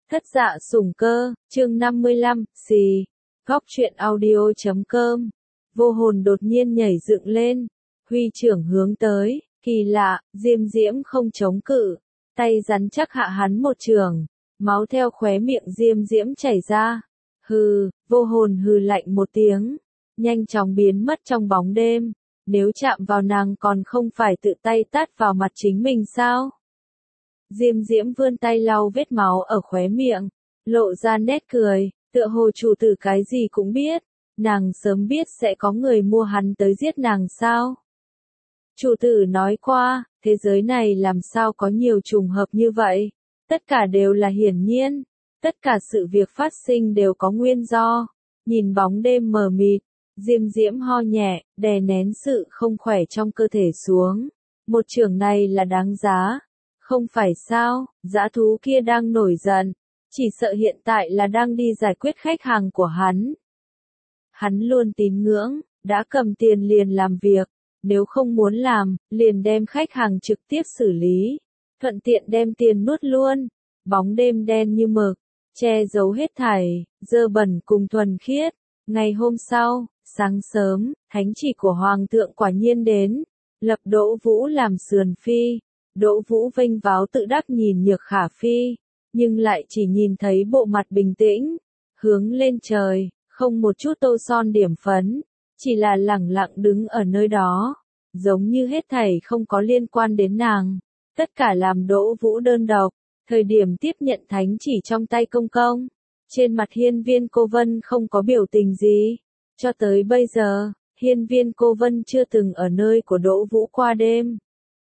Thất dạ sủng cơ, chương 55, xì. Góc truyện audio.com. Vô hồn đột nhiên nhảy dựng lên. Huy trưởng hướng tới, kỳ lạ, Diêm Diễm không chống cự. Tay rắn chắc hạ hắn một trường. Máu theo khóe miệng Diêm Diễm chảy ra. Hừ, vô hồn hừ lạnh một tiếng. Nhanh chóng biến mất trong bóng đêm. Nếu chạm vào nàng còn không phải tự tay tát vào mặt chính mình sao? Diêm Diễm vươn tay lau vết máu ở khóe miệng, lộ ra nét cười, tựa hồ chủ tử cái gì cũng biết, nàng sớm biết sẽ có người mua hắn tới giết nàng sao. Chủ tử nói qua, thế giới này làm sao có nhiều trùng hợp như vậy, tất cả đều là hiển nhiên, tất cả sự việc phát sinh đều có nguyên do, nhìn bóng đêm mờ mịt, Diêm Diễm ho nhẹ, đè nén sự không khỏe trong cơ thể xuống, một chưởng này là đáng giá. Không phải sao, dã thú kia đang nổi giận, chỉ sợ hiện tại là đang đi giải quyết khách hàng của hắn. Hắn luôn tín ngưỡng, đã cầm tiền liền làm việc, nếu không muốn làm, liền đem khách hàng trực tiếp xử lý, thuận tiện đem tiền nuốt luôn. Bóng đêm đen như mực, che giấu hết thảy, dơ bẩn cùng thuần khiết. Ngày hôm sau, sáng sớm, thánh chỉ của Hoàng thượng quả nhiên đến, lập Đỗ Vũ làm sườn phi. Đỗ Vũ vênh váo tự đắc nhìn Nhược Khả Phi, nhưng lại chỉ nhìn thấy bộ mặt bình tĩnh, hướng lên trời, không một chút tô son điểm phấn, chỉ là lẳng lặng đứng ở nơi đó, giống như hết thảy không có liên quan đến nàng, tất cả làm Đỗ Vũ đơn độc. Thời điểm tiếp nhận thánh chỉ trong tay công công, trên mặt Hiên Viên Cô Vân không có biểu tình gì, cho tới bây giờ, Hiên Viên Cô Vân chưa từng ở nơi của Đỗ Vũ qua đêm.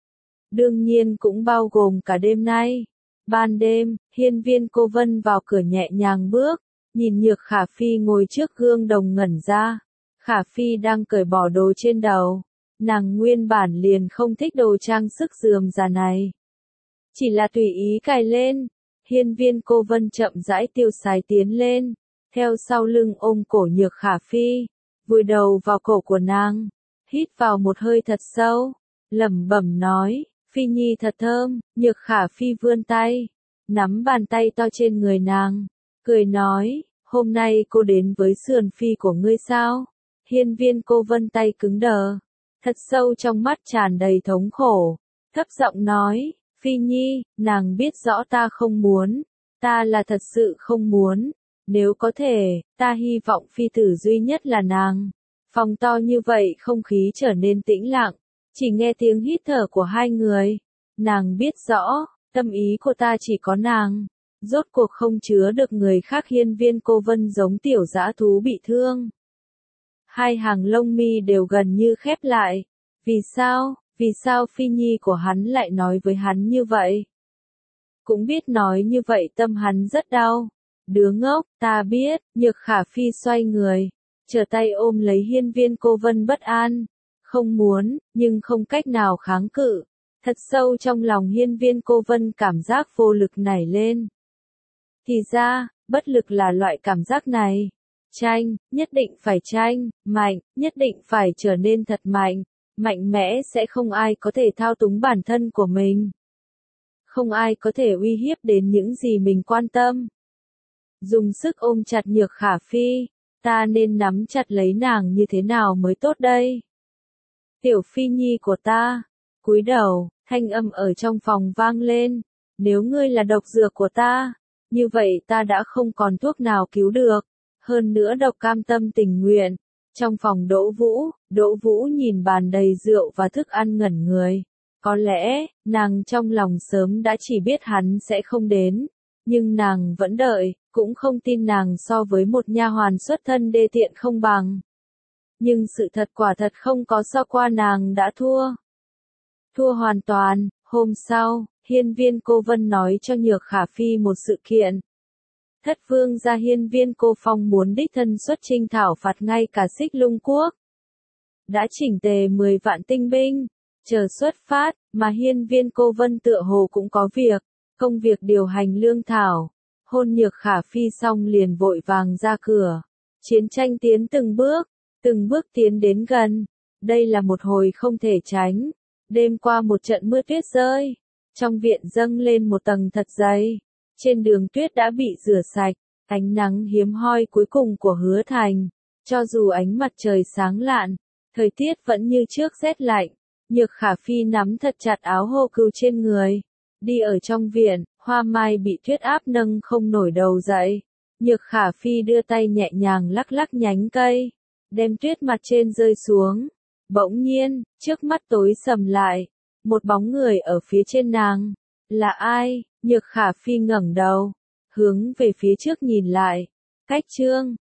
Đương nhiên cũng bao gồm cả đêm nay. Ban đêm, Hiên Viên Cô Vân vào cửa nhẹ nhàng bước, nhìn Nhược Khả Phi ngồi trước gương đồng ngẩn ra. Khả Phi đang cởi bỏ đồ trên đầu. Nàng nguyên bản liền không thích đồ trang sức rườm rà này. Chỉ là tùy ý cài lên. Hiên Viên Cô Vân chậm rãi tiêu sái tiến lên, theo sau lưng ôm cổ Nhược Khả Phi, vùi đầu vào cổ của nàng, hít vào một hơi thật sâu, lẩm bẩm nói. Phi Nhi thật thơm. Nhược Khả Phi vươn tay, nắm bàn tay to trên người nàng, cười nói, hôm nay cô đến với sườn phi của ngươi sao? Hiên Viên Cô Vân tay cứng đờ, thật sâu trong mắt tràn đầy thống khổ, thấp giọng nói, Phi Nhi, nàng biết rõ ta không muốn, ta là thật sự không muốn, nếu có thể, ta hy vọng phi tử duy nhất là nàng. Phòng to như vậy không khí trở nên tĩnh lặng. Chỉ nghe tiếng hít thở của hai người, nàng biết rõ, tâm ý của ta chỉ có nàng, rốt cuộc không chứa được người khác. Hiên Viên Cô Vân giống tiểu dã thú bị thương. Hai hàng lông mi đều gần như khép lại, vì sao Phi Nhi của hắn lại nói với hắn như vậy? Cũng biết nói như vậy tâm hắn rất đau. Đứa ngốc, ta biết. Nhược Khả Phi xoay người, trở tay ôm lấy Hiên Viên Cô Vân bất an. Không muốn, nhưng không cách nào kháng cự. Thật sâu trong lòng Hiên Viên Cô Vân cảm giác vô lực nảy lên. Thì ra, bất lực là loại cảm giác này. Tranh, nhất định phải tranh, mạnh, nhất định phải trở nên thật mạnh. Mạnh mẽ sẽ không ai có thể thao túng bản thân của mình. Không ai có thể uy hiếp đến những gì mình quan tâm. Dùng sức ôm chặt Nhược Khả Phi, ta nên nắm chặt lấy nàng như thế nào mới tốt đây? Tiểu Phi Nhi của ta, cúi đầu, thanh âm ở trong phòng vang lên, nếu ngươi là độc dược của ta, như vậy ta đã không còn thuốc nào cứu được, hơn nữa độc cam tâm tình nguyện. Trong phòng Đỗ Vũ nhìn bàn đầy rượu và thức ăn ngẩn người, có lẽ, nàng trong lòng sớm đã chỉ biết hắn sẽ không đến, nhưng nàng vẫn đợi, cũng không tin nàng so với một nha hoàn xuất thân đê tiện không bằng. Nhưng sự thật quả thật không có so qua, nàng đã thua. Thua hoàn toàn. Hôm sau, Hiên Viên Cô Vân nói cho Nhược Khả Phi một sự kiện. Thất vương gia Hiên Viên Cô Phong muốn đích thân xuất chinh thảo phạt ngay cả Xích Lung Quốc. Đã chỉnh tề 10 vạn tinh binh, chờ xuất phát, mà Hiên Viên Cô Vân tựa hồ cũng có việc, công việc điều hành lương thảo. Hôn Nhược Khả Phi xong liền vội vàng ra cửa. Chiến tranh tiến từng bước tiến đến gần. Đây là một hồi không thể tránh. Đêm qua một trận mưa tuyết rơi, trong viện dâng lên một tầng thật dày. Trên đường tuyết đã bị rửa sạch, ánh nắng hiếm hoi cuối cùng của Hứa Thành. Cho dù ánh mặt trời sáng lạn, thời tiết vẫn như trước rét lạnh. Nhược Khả Phi nắm thật chặt áo hô cừu trên người. Đi ở trong viện, Hoa Mai bị tuyết áp nâng không nổi đầu dậy. Nhược Khả Phi đưa tay nhẹ nhàng lắc lắc nhánh cây, đem tuyết mặt trên rơi xuống. Bỗng nhiên, trước mắt tối sầm lại, một bóng người ở phía trên nàng. Là ai? Nhược Khả Phi ngẩng đầu, hướng về phía trước nhìn lại. Cách Trương